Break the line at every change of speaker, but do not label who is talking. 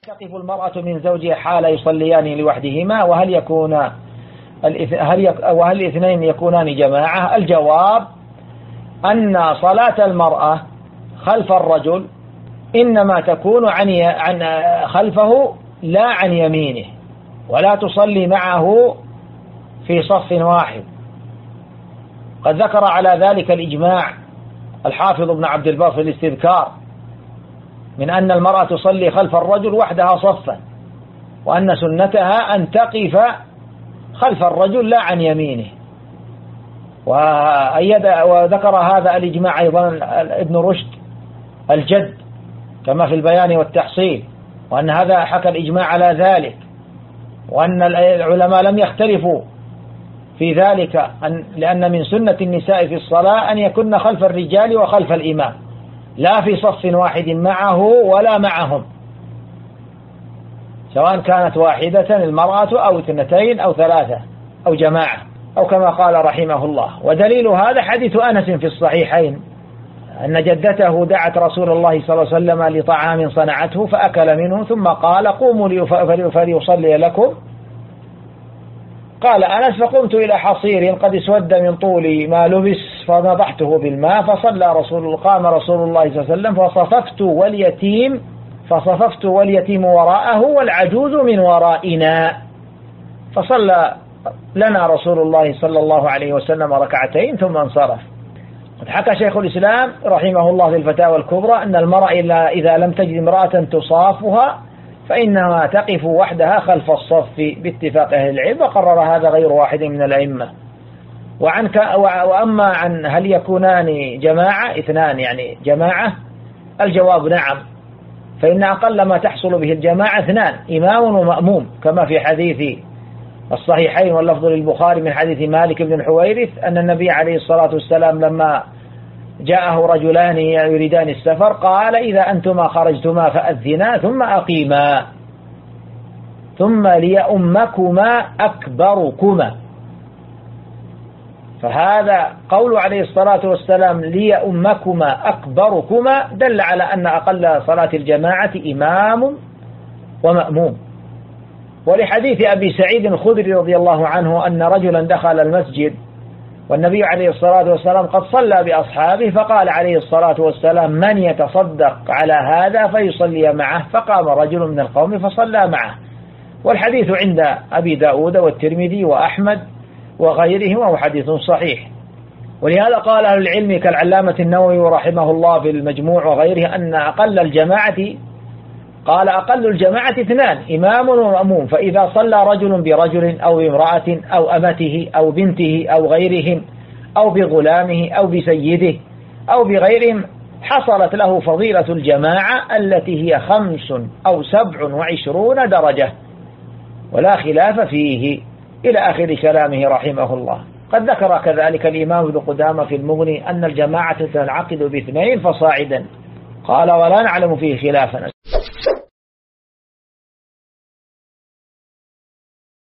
تقف المرأة من زوجها حال يصليان لوحدهما وهل الاثنين يكونان جماعة؟ الجواب أن صلاة المرأة خلف الرجل إنما تكون عن خلفه لا عن يمينه، ولا تصلي معه في صف واحد. قد ذكر على ذلك الإجماع الحافظ ابن عبد البر في الاستذكار من أن المرأة تصلي خلف الرجل وحدها صفا، وأن سنتها أن تقف خلف الرجل لا عن يمينه. وذكر هذا الإجماع أيضا ابن رشد الجد كما في البيان والتحصيل، وأن هذا حكى الإجماع على ذلك، وأن العلماء لم يختلفوا في ذلك، لأن من سنة النساء في الصلاة أن يكن خلف الرجال وخلف الإمام، لا في صف واحد معه ولا معهم، سواء كانت واحدة المرأة أو اثنتين أو ثلاثة أو جماعة أو كما قال رحمه الله. ودليل هذا حديث أنس في الصحيحين أن جدته دعت رسول الله صلى الله عليه وسلم لطعام صنعته فأكل منه ثم قال قوموا فليصلي لكم. قال أنس فقمت إلى حصير قد اسود من طول ما لبس فنضحته بالماء قام رسول الله صلى الله عليه وسلم فصففت واليتيم وراءه والعجوز من ورائنا، فصلى لنا رسول الله صلى الله عليه وسلم ركعتين ثم انصرف. قد حكى شيخ الإسلام رحمه الله في الفتاوى الكبرى أن المرأة إذا لم تجد امرأة تصافها فإنها تقف وحدها خلف الصف باتفاق أهل العلم، وقرر هذا غير واحد من الأئمة. وأما عن هل يكونان جماعة اثنان يعني جماعة، الجواب نعم، فإن أقل ما تحصل به الجماعة اثنان إمام ومأموم، كما في حديث الصحيحين واللفظ للبخاري من حديث مالك بن الحويرث أن النبي عليه الصلاة والسلام لما جاءه رجلان يريدان السفر قال إذا أنتما خرجتما فأذنا ثم أقيما ثم ليؤمكما أكبركما. فهذا قول عليه الصلاة والسلام ليؤمكما أكبركما دل على أن أقل صلاة الجماعة إمام ومأموم. ولحديث أبي سعيد الخدري رضي الله عنه أن رجلا دخل المسجد والنبي عليه الصلاة والسلام قد صلى بأصحابه، فقال عليه الصلاة والسلام من يتصدق على هذا فيصلي معه، فقام رجل من القوم فصلى معه. والحديث عند أبي داود والترمذي وأحمد وغيرهم وهو حديث صحيح. ولهذا قال أهل العلم كالعلامة النووي رحمه الله في المجموع وغيره أن أقل الجماعة اثنان إمام ومأموم، فإذا صلى رجل برجل أو بامرأة أو أمته أو بنته أو غيرهم أو بغلامه أو بسيده أو بغيرهم حصلت له فضيلة الجماعة التي هي 25 أو 27 درجة ولا خلاف فيه، إلى آخر كلامه رحمه الله. قد ذكر كذلك الإمام ابن قدامة في المغني أن الجماعة تنعقد باثنين فصاعدا، قال ولا نعلم فيه خلافا.